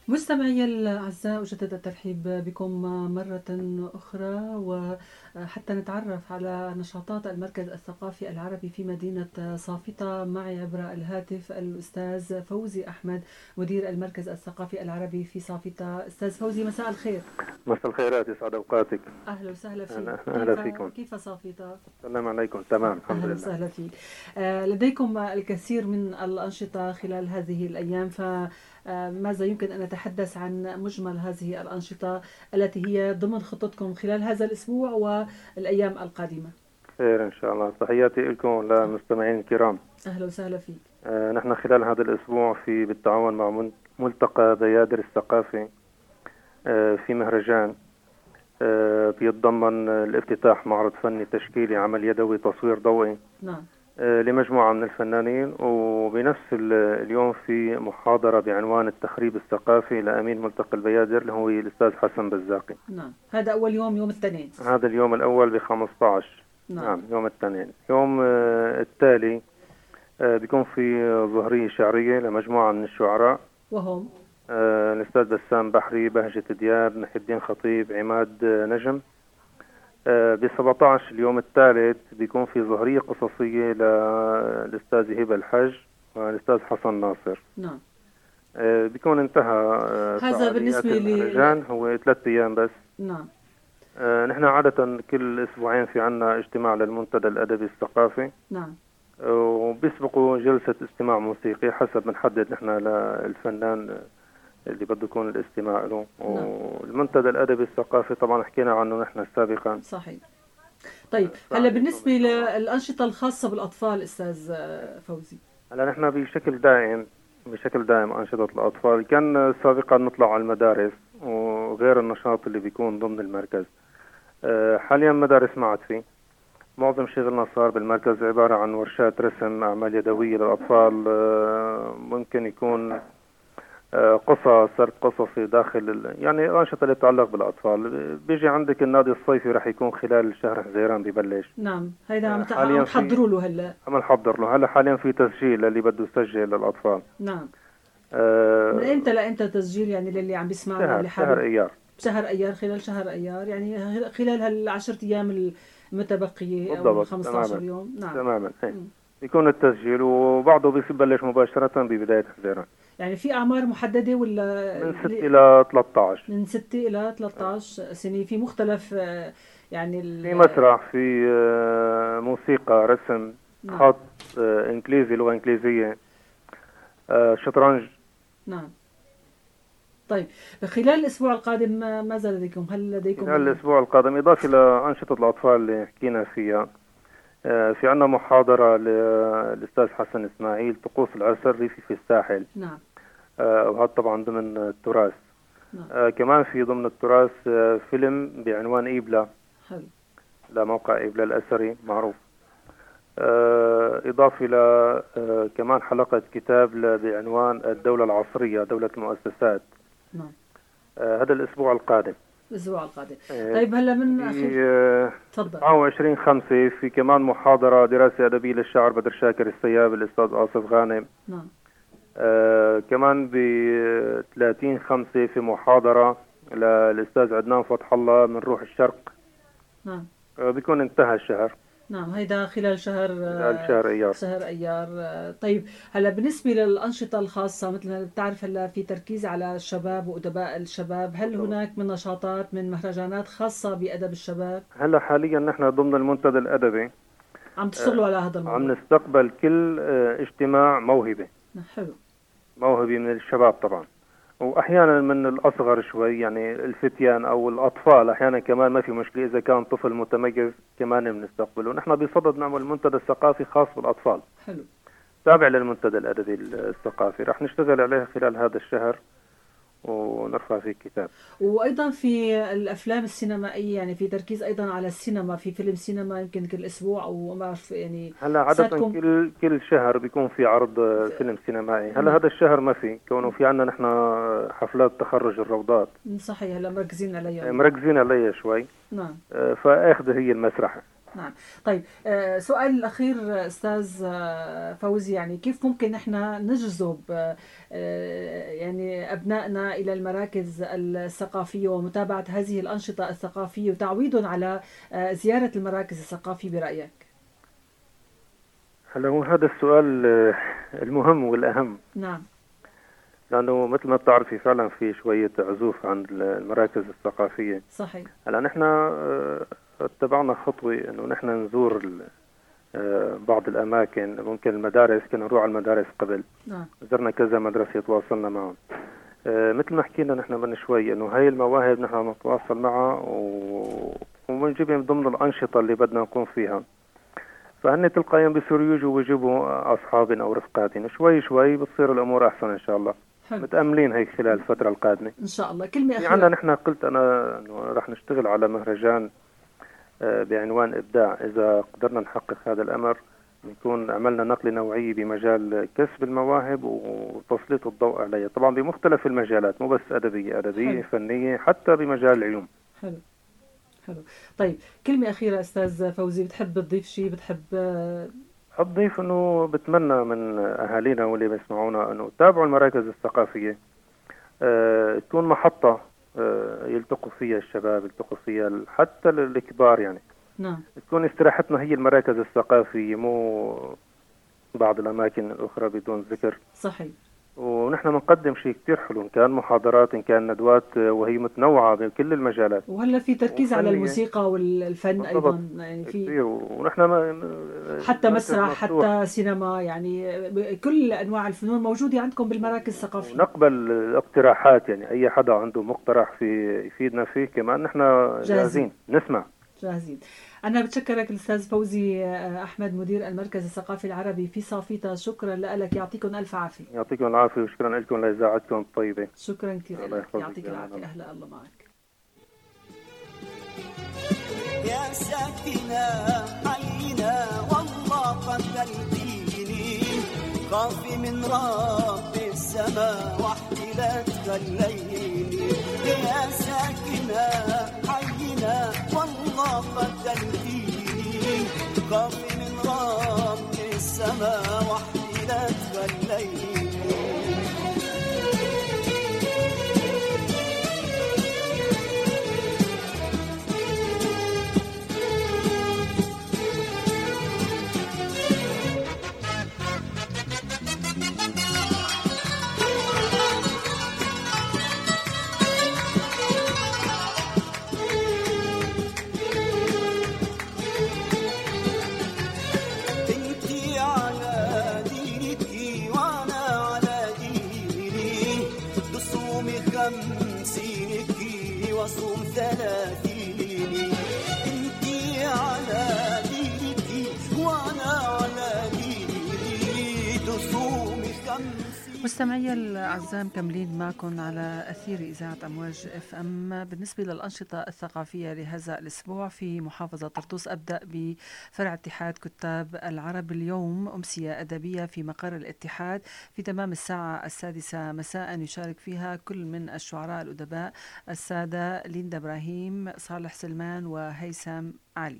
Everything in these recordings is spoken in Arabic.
مستمعي الأعزاء، أجدد الترحيب بكم مرة أخرى، وحتى نتعرف على نشاطات المركز الثقافي العربي في مدينة صافطة. معي عبر الهاتف الأستاذ فوزي أحمد، مدير المركز الثقافي العربي في صافطة. أستاذ فوزي، مساء الخير. مساء الخيرات، يسعد اوقاتك. أهلا وسهلا فيك. اهلا فيكم. كيف صافطة؟ السلام عليكم. تمام، الحمد أهلا لله. وسهلا فيك. لديكم الكثير من الأنشطة خلال هذه الأيام، فماذا يمكن أن نتحدث عن مجمل هذه الأنشطة التي هي ضمن خطتكم خلال هذا الأسبوع والأيام القادمة؟ خير ان شاء الله. تحياتي لكم وللمستمعين الكرام. أهلا وسهلا فيك. نحن خلال هذا الاسبوع بالتعاون مع ملتقى بيادر الثقافي في مهرجان بيتضمن الافتتاح معرض فني تشكيلي عمل يدوي تصوير ضوئي. نعم. لمجموعة من الفنانين، وبنفس اليوم في محاضرة بعنوان التخريب الثقافي لأمين ملتقى البيادر اللي هو الأستاذ حسن بزاقي. نعم، هذا أول يوم، يوم الاثنين. هذا اليوم الأول ب15. نعم، يوم الاثنين. يوم التالي بيكون في ظهرية شعرية لمجموعة من الشعراء، وهم الأستاذ بسام بحري، بهجة دياب، محي الدين خطيب، عماد نجم. ب17 اليوم الثالث بيكون في ظهرية قصصية للأستاذ هبة الحج والأستاذ حسن ناصر. نعم. بيكون انتهى هذا بالنسبة المهرجان، هو 3 أيام بس. نعم. نحن عادة كل أسبوعين في عنا اجتماع للمنتدى الأدبي الثقافي. نعم. وبيسبقوا جلسة استماع موسيقي حسب بنحدد نحن للفنان اللي بده يكون الاستماع له. والمنتدى الأدبي الثقافي طبعا حكينا عنه نحن سابقا. صحيح. طيب، هلا بالنسبة للأنشطة الخاصة بالأطفال أستاذ فوزي؟ هلا نحن بشكل دائم أنشطة الأطفال. كان سابقا نطلع على المدارس وغير النشاط اللي بيكون ضمن المركز. حاليا مدارس ما عاد في. معظم شغلنا صار بالمركز عبارة عن ورشات رسم، أعمال يدوية للأطفال. ممكن يكون قصص، سرد قصصي داخل يعني الأنشطة اللي تتعلق بالأطفال. بيجي عندك النادي الصيفي رح يكون خلال شهر حزيران ببلش. نعم، هيدا عم تحضروا له هلا؟ عم نحضر له هلا. حاليا في تسجيل اللي بده يسجل للأطفال. نعم. من امتى لامتى تسجيل يعني للي عم بيسمعنا اللي حابب؟ شهر ايار. شهر ايار، خلال شهر ايار يعني خلال هال10 ايام المتبقيه او بالضبط. 15 يوم. نعم تماما. بيكون التسجيل وبعضه بيبلش مباشرة ببداية حزيران. يعني في أعمار محددة ولا؟ من 6 إلى 13. من 6 إلى 13 سنة. في مختلف يعني في مسرح، في موسيقى، رسم، خط، إنجليزي، لغة إنجليزية، شطرنج. نعم. طيب، خلال الأسبوع القادم ماذا لديكم؟ هل لديكم خلال الأسبوع القادم إضافة لأنشطة الأطفال اللي حكينا فيها، في عنا محاضرة للأستاذ حسن إسماعيل، طقوس العرس الريفي في الساحل. نعم. وهذا طبعا ضمن التراث. نعم. كمان في ضمن التراث فيلم بعنوان إيبلا. حلو. لموقع إيبلا الأثري معروف. إضافة إلى كمان حلقة كتاب بعنوان الدولة العصرية، دولة المؤسسات. نعم. هذا الأسبوع القادم. الأسبوع القادم. طيب، هلا من تفضل. 29/5 في كمان محاضرة دراسة أدبية للشاعر بدر شاكر السياب، الأستاذ آصف غانم. نعم. كمان ب30/5 في محاضرة للأستاذ عدنان فتح الله من روح الشرق. نعم. بيكون انتهى الشهر. نعم، هيدا خلال شهر أيار. شهر أيار. طيب، هلا بالنسبة للأنشطة الخاصة، مثل ما بتعرف هلا في تركيز على الشباب وأدباء الشباب، هل هناك من نشاطات، من مهرجانات خاصة بأدب الشباب؟ هلا حاليا نحن ضمن المنتدى الأدبي عم تشتغلوا على هذا الموضوع؟ عم نستقبل كل اجتماع موهبة. حلو. موهبة من الشباب طبعا، واحيانا من الاصغر شوي، يعني الفتيان او الاطفال احيانا كمان ما في مشكله. اذا كان طفل متميز كمان بنستقبله. نحن بصدد نعمل منتدى ثقافي خاص بالاطفال. حلو. تابع للمنتدى الادبي الثقافي. رح نشتغل عليه خلال هذا الشهر ونرفع فيه كتاب. وايضا في الافلام السينمائيه، يعني في تركيز ايضا على السينما، في فيلم سينما يمكن كل اسبوع او ما بعرف يعني. هلا عاده كل شهر بيكون في عرض فيلم سينمائي. هلا هذا الشهر ما في، كونه في عندنا نحن حفلات تخرج الروضات. صحيح، هلا مركزين عليها. مركزين عليها شوي. نعم. فاخذ هي المسرح. نعم. طيب، سؤال الأخير أستاذ فوزي، يعني كيف ممكن نحن نجذب يعني أبنائنا إلى المراكز الثقافية ومتابعة هذه الأنشطة الثقافية وتعويضهم على زيارة المراكز الثقافية برأيك؟ هلا، هو هذا السؤال المهم والأهم. نعم. لأنه مثل ما بتعرفي فعلا في شوية عزوف عن المراكز الثقافية. صحيح. هلا نحن اتبعنا خطوة إنه نحن نزور بعض الأماكن. ممكن المدارس، كنا نروح على المدارس قبل. نعم. زرنا كذا مدرسة تواصلنا معهم. مثل ما حكينا نحن من شوي إنه هاي المواهب نحن نتواصل معها وبنجيبها من ضمن الأنشطة اللي بدنا نكون فيها. فهن تلقائيا بيصيروا يجوا ويجيبوا أصحابهم أو رفقاتهم، شوي شوي بتصير الأمور أحسن إن شاء الله. حلو. متأملين هيك خلال الفترة القادمة إن شاء الله. كلمة في أخيرة. عنا نحن، قلت أنا إنه رح نشتغل على مهرجان بعنوان إبداع. إذا قدرنا نحقق هذا الأمر نكون عملنا نقلة نوعية بمجال كسب المواهب وتسليط الضوء عليها، طبعا بمختلف المجالات، مو بس أدبية حلو. فنية، حتى بمجال العلوم. حلو. حلو. طيب، كلمة أخيرة أستاذ فوزي، بتحب تضيف شيء؟ بتحب أضيف أنه بتمنى من أهالينا واللي بيسمعونا أنه تابعوا المراكز الثقافية، تكون محطة يلتقوا فيها الشباب، يلتقوا فيها حتى الكبار. يعني نعم. تكون استراحتنا هي المراكز الثقافية، مو بعض الأماكن الأخرى بدون ذكر. صحيح. ونحن بنقدم شيء كتير حلو، إن كان محاضرات، إن كان ندوات، وهي متنوعة بكل المجالات. وهلا في تركيز على وفنية. الموسيقى والفن بالضبط. أيضا، يعني في كتير. ونحن حتى مركز مسرح، مفتوح، حتى سينما، يعني كل أنواع الفنون موجودة عندكم بالمراكز الثقافية. ونقبل اقتراحات. يعني أي حدا عنده مقترح في يفيدنا فيه، كمان نحن جاهزين نسمع. جاهزين. أنا بتشكرك الأستاذ فوزي أحمد، مدير المركز الثقافي العربي في صافيطة. شكرا لك، يعطيكم ألف عافية. يعطيكم العافية، وشكرا لكم لإذاعتكم الطيبة. شكرا كثير الله لك، يحفظك. يعطيك العافية. أهلا، الله معك. يا ساكنة حينا والله قتلتيني، خافي من رب السماء وحدي لا تخليني. يا ساكنة حينا والله قتلتيني، خافي من رب السماء وحدي لا تخليني. وصوم 30 انتي على دينك وانا على ديني، تصومي 50. مستمعي الأعزاء، مكملين معكم على أثير إذاعة أمواج اف ام. بالنسبة للأنشطة الثقافية لهذا الأسبوع في محافظة طرطوس، أبدأ بفرع اتحاد كتاب العرب. اليوم أمسية أدبية في مقر الاتحاد في تمام الساعة 6 مساء، يشارك فيها كل من الشعراء الأدباء السادة ليندا إبراهيم، صالح سلمان، وهيثم علي.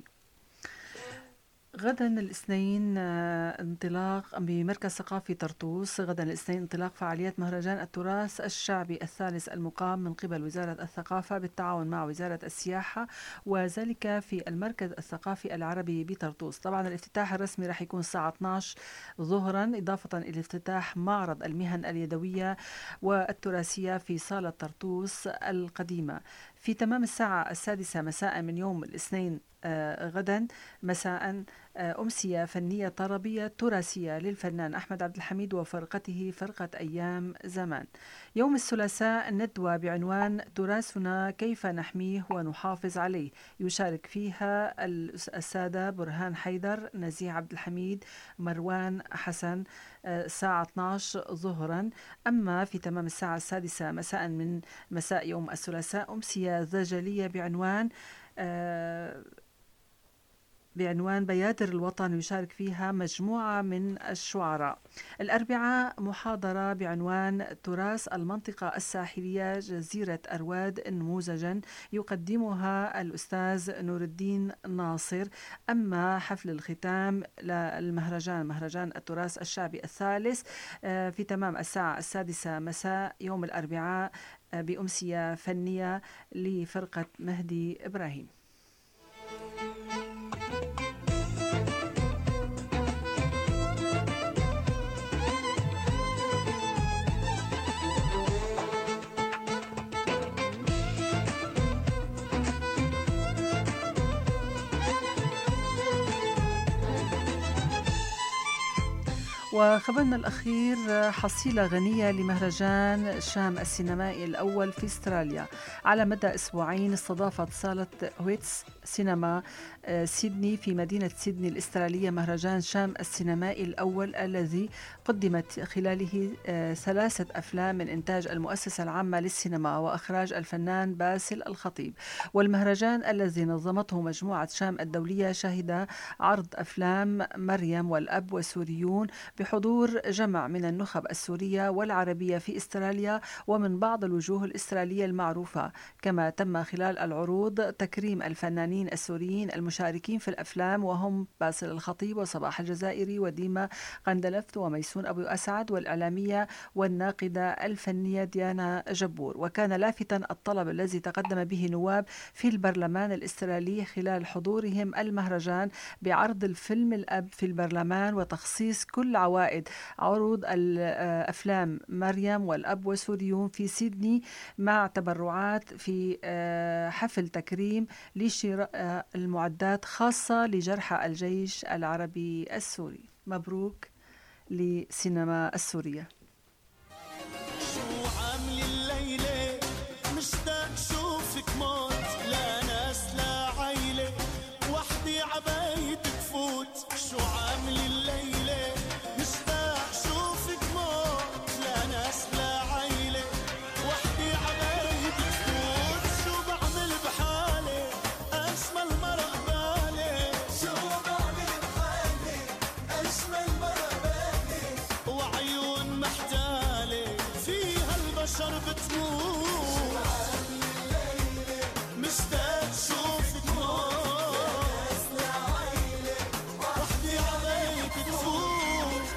غدا الاثنين انطلاق بمركز ثقافي طرطوس. غدا الاثنين انطلاق فعاليات مهرجان التراث الشعبي الثالث المقام من قبل وزارة الثقافة بالتعاون مع وزارة السياحة، وذلك في المركز الثقافي العربي بطرطوس. طبعا الافتتاح الرسمي راح يكون الساعة 12 ظهرا، إضافة إلى افتتاح معرض المهن اليدوية والتراثية في صالة طرطوس القديمة في تمام الساعة 6 مساء من يوم الاثنين. غدا مساء أمسية فنية طربية تراثية للفنان أحمد عبد الحميد وفرقته، فرقة أيام زمان. يوم الثلاثاء ندوة بعنوان تراثنا كيف نحميه ونحافظ عليه، يشارك فيها السادة برهان حيدر، نزيه عبد الحميد، مروان حسن، الساعة 12 ظهرا. أما في تمام الساعة 6 مساء من مساء يوم الثلاثاء أمسية زجلية بعنوان بعنوان بيادر الوطن، يشارك فيها مجموعة من الشعراء. الأربعاء محاضرة بعنوان تراث المنطقة الساحلية جزيرة أرواد نموذجا، يقدمها الأستاذ نور الدين ناصر. أما حفل الختام للمهرجان، مهرجان التراث الشعبي الثالث، في تمام الساعة 6 مساء يوم الأربعاء بأمسية فنية لفرقة مهدي إبراهيم. وخبرنا الأخير حصيلة غنية لمهرجان شام السينمائي الأول في استراليا. على مدى أسبوعين استضافت صالة ويتس سينما سيدني في مدينة سيدني الإسترالية مهرجان شام السينمائي الأول، الذي قدمت خلاله 3 أفلام من إنتاج المؤسسة العامة للسينما وإخراج الفنان باسل الخطيب. والمهرجان الذي نظمته مجموعة شام الدولية شهد عرض أفلام مريم والأب وسوريون بحضور جمع من النخب السورية والعربية في استراليا ومن بعض الوجوه الإسترالية المعروفة. كما تم خلال العروض تكريم الفنانين السوريين المشاركين في الأفلام، وهم باسل الخطيب وصباح الجزائري وديما قندلفت وميسون أبو أسعد، والإعلامية والناقدة الفنية ديانا جبور. وكان لافتا الطلب الذي تقدم به نواب في البرلمان الإسترالي خلال حضورهم المهرجان بعرض الفيلم الأب في البرلمان وتخصيص كل عوائد عروض الأفلام مريم والأب وسوريون في سيدني مع تبرعات في حفل تكريم لشراء المعدات خاصة لجرحى الجيش العربي السوري. مبروك لسينما السورية. شو عامل الليلة مشتاق شوفك موت، لا ناس لا عيلة وحدي عبايتك فوت. شو عامل الليلة مشتاق شوفك موت، لا ناس لا عيلة وحدي عبايتك فوت. شو بعمل بحالي أجمل مرة بالي، شو بعمل بحالي أجمل مرة بالي، وعيون محتالة فيها البشر بتموت. مشتاق شوفك موت، وحدي عليك تفوت.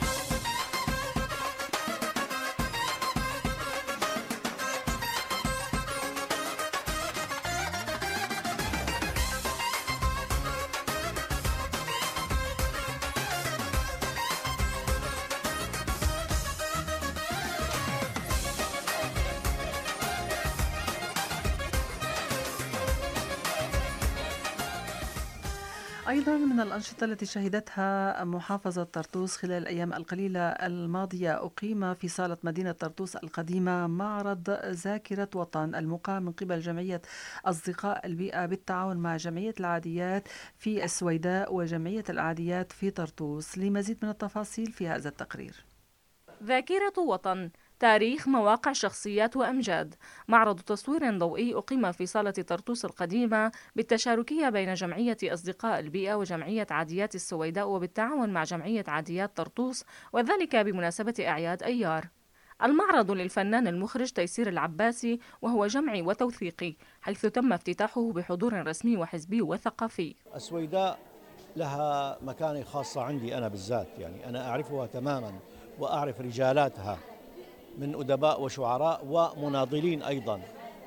أيضا من الأنشطة التي شهدتها محافظة طرطوس خلال الأيام القليلة الماضية، أقيم في صالة مدينة طرطوس القديمة معرض ذاكرة وطن المقام من قبل جمعية أصدقاء البيئة بالتعاون مع جمعية العاديات في السويداء وجمعية العاديات في طرطوس. لمزيد من التفاصيل في هذا التقرير. ذاكرة وطن، تاريخ، مواقع، شخصيات وأمجاد. معرض تصوير ضوئي أقيم في صالة طرطوس القديمة بالتشاركية بين جمعية أصدقاء البيئة وجمعية عاديات السويداء وبالتعاون مع جمعية عاديات طرطوس، وذلك بمناسبة أعياد أيار. المعرض للفنان المخرج تيسير العباسي، وهو جمعي وتوثيقي، حيث تم افتتاحه بحضور رسمي وحزبي وثقافي. السويداء لها مكانة خاصة عندي أنا بالذات، يعني أنا أعرفها تماما وأعرف رجالاتها من أدباء وشعراء ومناضلين أيضا،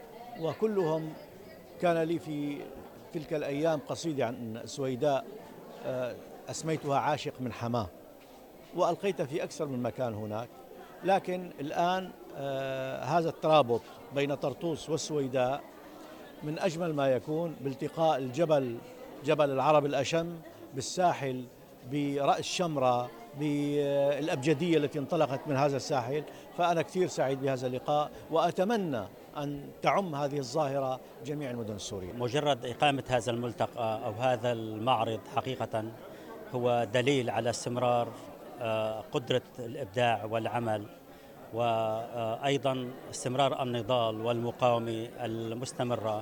وكلهم كان لي في تلك الأيام قصيدة عن السويداء أسميتها عاشق من حماه، وألقيت في أكثر من مكان هناك. لكن الآن هذا الترابط بين طرطوس والسويداء من أجمل ما يكون بالتقاء الجبل، جبل العرب الأشم، بالساحل، برأس شمرة، بالأبجدية التي انطلقت من هذا الساحل. فأنا كثير سعيد بهذا اللقاء، وأتمنى أن تعم هذه الظاهرة جميع المدن السورية. مجرد إقامة هذا الملتقى أو هذا المعرض حقيقة هو دليل على استمرار قدرة الإبداع والعمل، وأيضا استمرار النضال والمقاومة المستمرة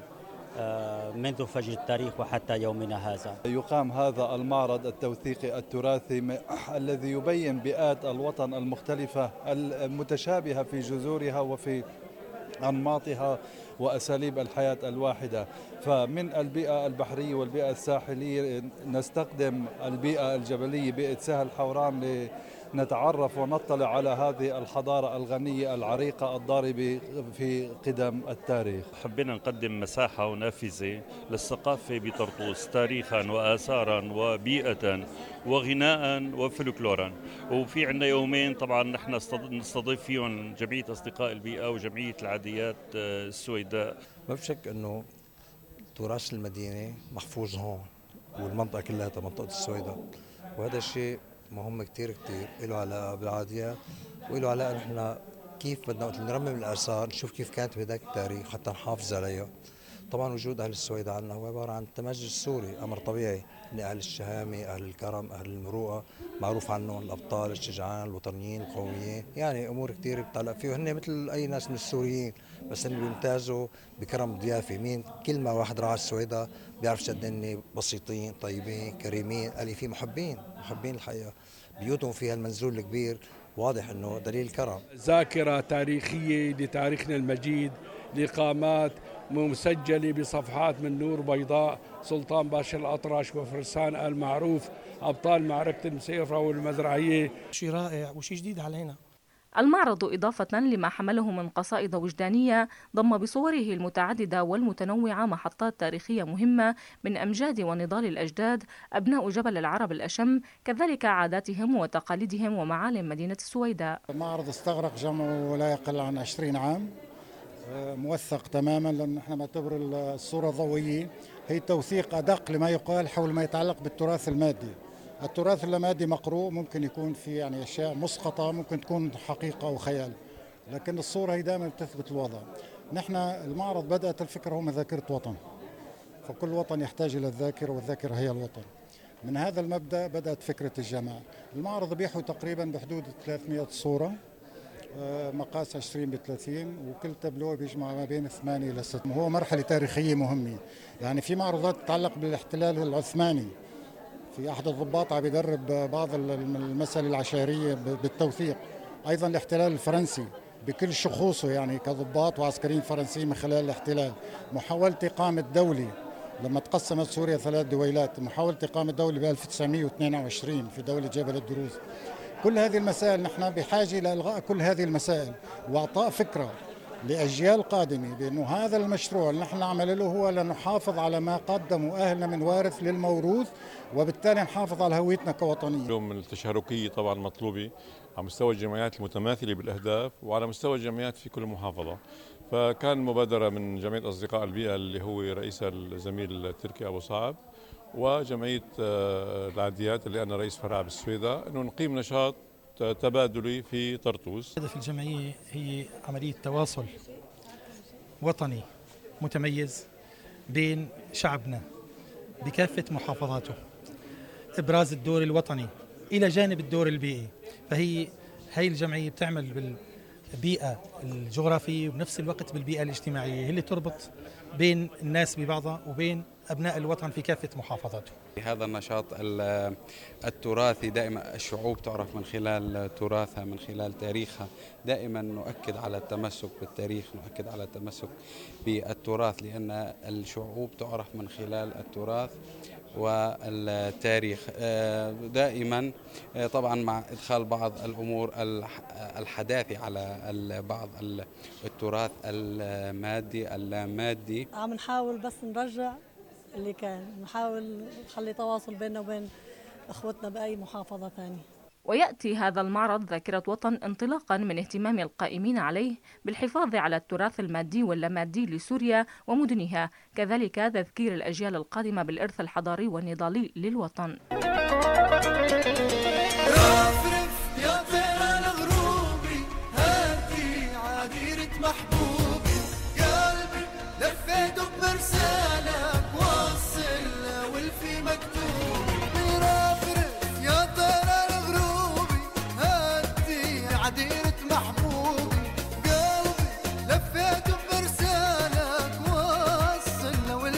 منذ فجر التاريخ وحتى يومنا هذا. يقام هذا المعرض التوثيقي التراثي الذي يبين بيئات الوطن المختلفة المتشابهة في جذورها وفي أنماطها وأساليب الحياة الواحدة. فمن البيئة البحرية والبيئة الساحلية نستخدم البيئة الجبلية، بيئة سهل حوران، لنتعرف ونطلع على هذه الحضارة الغنية العريقة الضاربة في قدم التاريخ. حبينا نقدم مساحة ونافذة للثقافة بطرطوس تاريخا وآثارا وبيئة وغناء وفلكلورا. وفي عندنا يومين طبعا نحن نستضيف فيهم جمعية أصدقاء البيئة وجمعية العاديات السويداء. ما بشك أنه تراث المدينة محفوظ هون والمنطقة كلها منطقة السويداء، وهذا الشيء مهم كتير له علاقة بالعاديات وله علاقة نحن كيف بدنا نرمم الآثار، نشوف كيف كانت بهداك التاريخ حتى نحافظ عليها. طبعا وجود أهل السويداء عندنا هو عبارة عن التمجد السوري، أمر طبيعي إن أهل الشهامة، أهل الكرم، أهل المروءة، معروف عنهم الأبطال الشجعان الوطنيين القوميين، يعني أمور كتير بتعلق فيه. هن مثل أي ناس من السوريين، بس هن بيمتازوا بكرم ضيافة. مين كل ما واحد راح السويداء بيعرف شد هن بسيطين طيبين كريمين أليفين محبين الحقيقة. بيوتهم فيها المنزول الكبير، واضح انه دليل كرم. ذاكرة تاريخية لتاريخنا المجيد، لقامات مسجلة بصفحات من نور بيضاء، سلطان باشا الأطرش وفرسان آل معروف، أبطال معركة المسيرة والمزرعية. شيء رائع وشيء جديد علينا. المعرض إضافة لما حمله من قصائد وجدانية ضم بصوره المتعددة والمتنوعة محطات تاريخية مهمة من أمجاد ونضال الأجداد أبناء جبل العرب الأشم، كذلك عاداتهم وتقاليدهم ومعالم مدينة السويداء. المعرض استغرق جمعه لا يقل عن 20 عام، موثق تماما، لأن نحن نعتبر الصورة الضوئية هي توثيق أدق لما يقال حول ما يتعلق بالتراث المادي. التراث اللامادي مقروء، ممكن يكون في يعني أشياء مسقطة، ممكن تكون حقيقة أو خيال، لكن الصورة هي دائما بتثبت الوضع. نحن المعرض بدأت الفكرة هو من ذاكرة وطن، فكل وطن يحتاج إلى الذاكرة، والذاكرة هي الوطن. من هذا المبدأ بدأت فكرة الجماعة. المعرض بيحوي تقريبا بحدود 300 صورة، مقاس 20 ب30، وكل تابلوه بيجمع ما بين 8 إلى 6. هو مرحلة تاريخية مهمة، يعني في معروضات تتعلق بالاحتلال العثماني، في أحد الضباط عم يدرب بعض المسائل العشائرية بالتوثيق، أيضا الاحتلال الفرنسي بكل شخوصه، يعني كضباط وعسكريين فرنسيين من خلال الاحتلال، محاولة إقامة دولة لما تقسمت سوريا 3 دويلات، محاولة إقامة دولة ب 1922 في دولة جبل الدروز. كل هذه المسائل نحن بحاجة إلى إلغاء كل هذه المسائل وإعطاء فكرة لأجيال قادمة بأنه هذا المشروع اللي نحن نعمل له هو لنحافظ على ما قدمه أهلنا من وارث للموروث، وبالتالي نحافظ على هويتنا كوطنية. اليوم التشاركية طبعا مطلوبة على مستوى الجمعيات المتماثلة بالأهداف وعلى مستوى الجمعيات في كل محافظة. فكان مبادرة من جمعية أصدقاء البيئة اللي هو رئيسها الزميل تركي أبو صعب، وجمعية العاديات اللي أنا رئيس فرع بالسويداء، أنه نقيم نشاط تبادلي في طرطوس. هدف الجمعية هي عملية تواصل وطني متميز بين شعبنا بكافة محافظاته، إبراز الدور الوطني إلى جانب الدور البيئي. فهي الجمعية بتعمل بالبيئة الجغرافية وبنفس الوقت بالبيئة الاجتماعية، هي اللي تربط بين الناس ببعضها وبين أبناء الوطن في كافة محافظاته. هذا النشاط التراثي دائما الشعوب تعرف من خلال تراثها، من خلال تاريخها. دائما نؤكد على التمسك بالتاريخ، نؤكد على التمسك بالتراث، لأن الشعوب تعرف من خلال التراث والتاريخ. دائما طبعا مع إدخال بعض الأمور الحداثة على بعض التراث المادي اللامادي. عم نحاول بس نرجع اللي كان، نحاول نخلي تواصل بيننا وبين اخوتنا باي محافظه ثانيه. ويأتي هذا المعرض ذاكرة وطن انطلاقا من اهتمام القائمين عليه بالحفاظ على التراث المادي واللامادي لسوريا ومدنها، كذلك تذكير الأجيال القادمة بالإرث الحضاري والنضالي للوطن. محبوبي قلبي لفيته برسالك وصلنا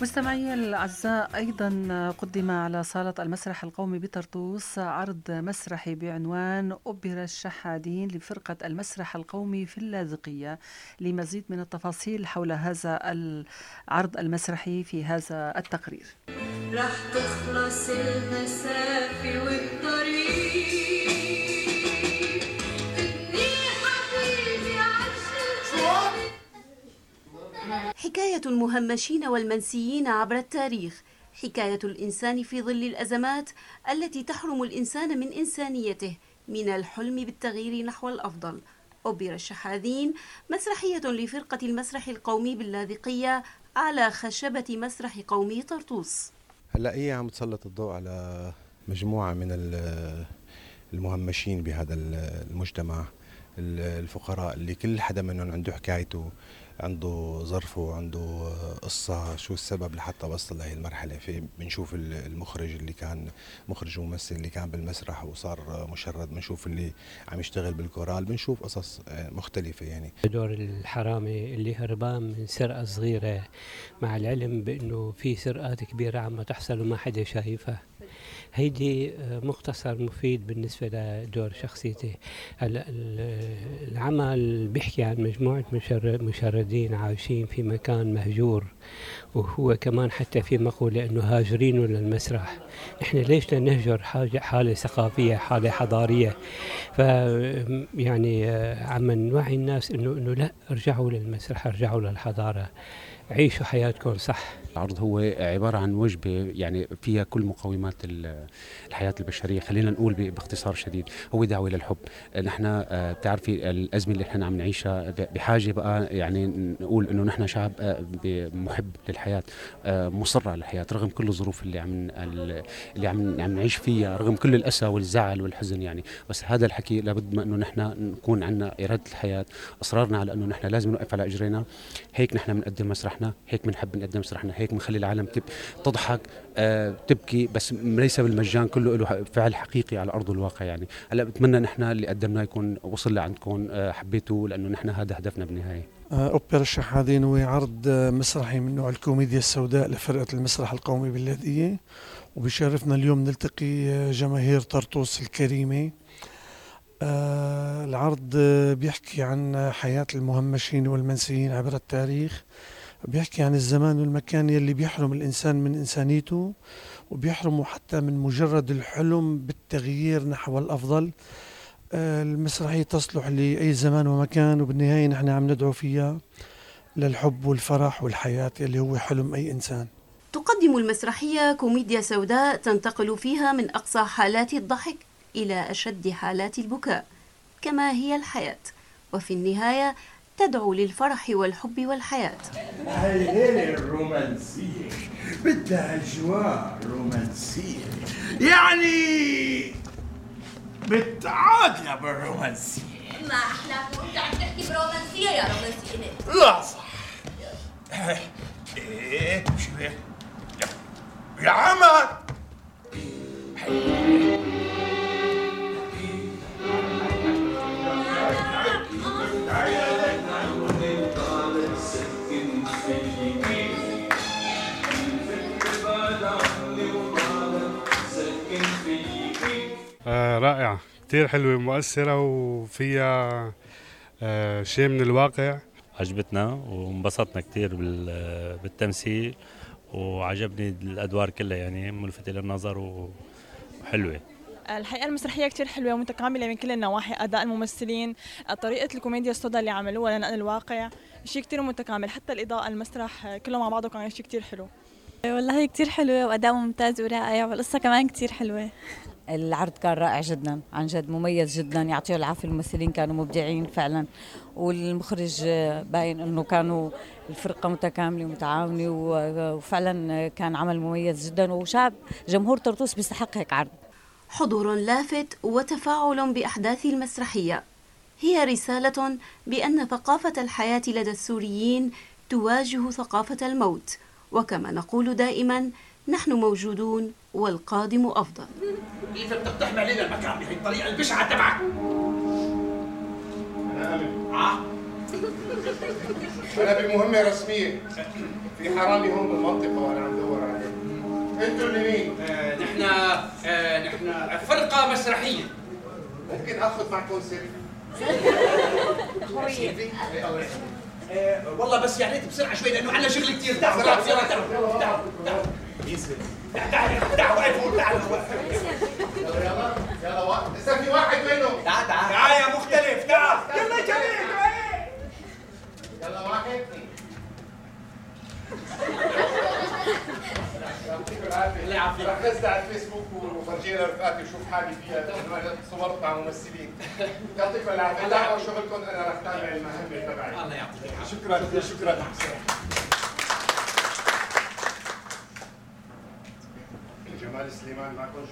مستمعي الأعزاء، أيضا قدم على صالة المسرح القومي بطرطوس عرض مسرحي بعنوان أوبرا الشحادين لفرقة المسرح القومي في اللاذقية. لمزيد من التفاصيل حول هذا العرض المسرحي في هذا التقرير. رح تخلص المسافة والطريق، حكاية المهمشين والمنسيين عبر التاريخ، حكاية الإنسان في ظل الأزمات التي تحرم الإنسان من إنسانيته، من الحلم بالتغيير نحو الأفضل. أوبرا الشحاذين مسرحية لفرقة المسرح القومي باللاذقية على خشبة مسرح قومي طرطوس. هلا هي عم تسلط الضوء على مجموعة من المهمشين بهذا المجتمع، الفقراء اللي كل حدا منهم عنده حكايته، عنده ظرفه، عنده قصة، شو السبب لحتى وصل لهي المرحلة. في بنشوف المخرج اللي كان مخرج وممثل اللي كان بالمسرح وصار مشرد، بنشوف اللي عم يشتغل بالكورال، بنشوف قصص مختلفة. يعني دور الحرامي اللي هربان من سرقة صغيرة، مع العلم بأنه في سرقات كبيرة عم تحصل وما حدا شايفها. هيدي مختصر مفيد بالنسبة لدور شخصيتي. العمل بيحكي عن مجموعة مشردين عايشين في مكان مهجور، وهو كمان حتى في مقولة أنه هاجرين للمسرح. إحنا ليش نهجر حالة ثقافية، حالة حضارية؟ فيعني عم نوعي الناس أنه لا، ارجعوا للمسرح، ارجعوا للحضارة، عيشوا حياتكم صح. العرض هو عبارة عن وجبة يعني فيها كل مقومات الحياة البشرية. خلينا نقول باختصار شديد، هو دعوة للحب. نحن بتعرفي الأزمة اللي نحن عم نعيشها بحاجة بقى يعني نقول إنه نحن شعب محب للحياة، مصر على الحياة رغم كل الظروف اللي عم نعيش فيها، رغم كل الأسى والزعل والحزن يعني. بس هذا الحكي لابد ما إنه نحن نكون عندنا إرادة الحياة، أصرارنا على إنه نحن لازم نوقف على أجرينا. هيك نحن بنقدم مسرحنا، هيك بنحب نقدم مسرحنا، هيك بنخلي العالم تضحك، تبكي، بس ليس بالمجان، كله له فعل حقيقي على أرض الواقع. يعني هلا بتمنى نحن اللي قدمناه يكون وصل لعندكم، حبيتوه، لأنه نحن هذا هدفنا بالنهاية. أوبرا الشحاذين هو عرض مسرحي من نوع الكوميديا السوداء لفرقة المسرح القومي باللاذقية، وبشرفنا اليوم نلتقي جماهير طرطوس الكريمة. العرض بيحكي عن حياة المهمشين والمنسيين عبر التاريخ، بيحكي عن الزمان والمكان يلي بيحرم الإنسان من إنسانيته، وبيحرمه حتى من مجرد الحلم بالتغيير نحو الأفضل. المسرحية تصلح لأي زمان ومكان، وبالنهاية نحن عم ندعو فيها للحب والفرح والحياة اللي هو حلم أي إنسان. تقدم المسرحية كوميديا سوداء تنتقل فيها من أقصى حالات الضحك إلى أشد حالات البكاء، كما هي الحياة، وفي النهاية تدعو للفرح والحب والحياة. هاي ليلة الرومانسية بدها أجواء رومانسية، يعني بتعادنا بالرومانسية. ما أحلاك وأنت عم تحكي برومانسية يا رومانسية؟ لا صح. إيه شو هيك؟ يا عمر رائعة، كتير حلوة ومؤثرة وفيها شيء من الواقع. عجبتنا وانبسطنا كتير بالتمثيل، وعجبني الأدوار كلها يعني ملفتة للنظر وحلوة. الحقيقة المسرحية كتير حلوة ومتكاملة من كل النواحي، أداء الممثلين، طريقة الكوميديا السوداء اللي عملوها لنقل الواقع، شيء كتير متكامل، حتى الإضاءة، المسرح، كله مع بعضه كان شيء كتير حلو. والله كتير حلوة وأداء ممتاز ورائع، والقصة كمان كتير حلوة. العرض كان رائع جدا، عن جد مميز جدا، يعطيه العافية. الممثلين كانوا مبدعين فعلا، والمخرج باين انه كانوا الفرقة متكاملة ومتعاونة، وفعلا كان عمل مميز جدا، وشعب جمهور طرطوس بيستحق هيك عرض. حضور لافت وتفاعل بأحداث المسرحية هي رسالة بأن ثقافة الحياة لدى السوريين تواجه ثقافة الموت، وكما نقول دائما نحن موجودون والقادم أفضل. كيف بتقتحم علينا المكان بهي الطريقة البشعة تبعك؟ أنا بمهمة رسمية، في حرامي هون بالمنطقة وأنا عم دور عليه. أنتوا اللي مين؟ نحن فرقة مسرحية. ممكن آخذ معكم سيلفي؟ سيلفي؟ والله بس يا ريت بسرعة شوي لأنه عندنا شغل كثير. تعالوا تعالوا تعالوا تعالوا تعالوا وقفوا تعالوا. يلا لسه في واحد منهم. تعال يا مختلف تعال. يلا جميل. يلا واحد اثنين. يعطيكم العافية. الله يعافيك. رح نزل على الفيسبوك وفرجينا رفقاتي وشوف حالي فيها صورت مع ممثلين. يعطيكم العافية. دعموا شغلكم، أنا رح تابع المهمة تبعي. الله يعطيك. شكرا. جمال سليمان معكم.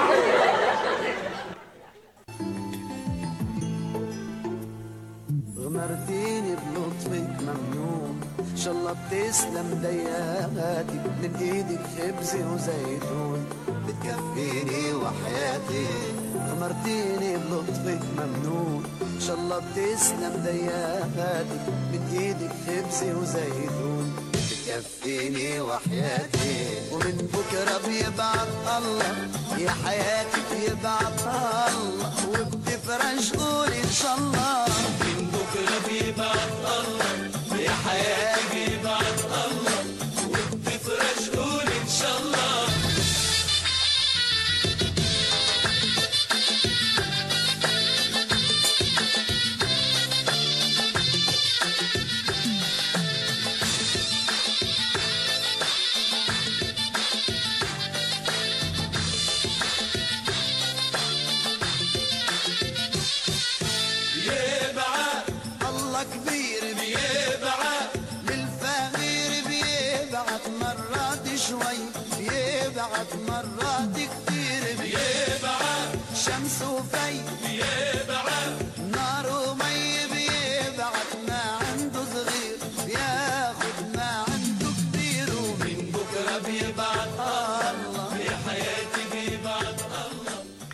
غمرتيني بلطفك ممنون، ان شاء الله بتسلم دياتي، من ايدك خبز وزيتون بتكفيني وحياتي. غمرتيني بلطفك ممنون، ان شاء الله بتسلم دياتي، من ايدك خبز وزيتون بتكفيني وحياتي. ومن بكره بيبعت الله يا حياتي، بيبعت الله وبتفرج قولي ان شاء الله. من بكره بيبعت الله يا حياتي، بيبعت الله وبتفرج قولي ان شاء الله. كبير بيبعت للفقير، بيبعت مرات شوي، بيبعت مرات كتير، بيبعت شمس وفي، بيبعت نار ومي، بيبعت ما عنده صغير بياخد ما عنده كتير. ومن بكره بيبعت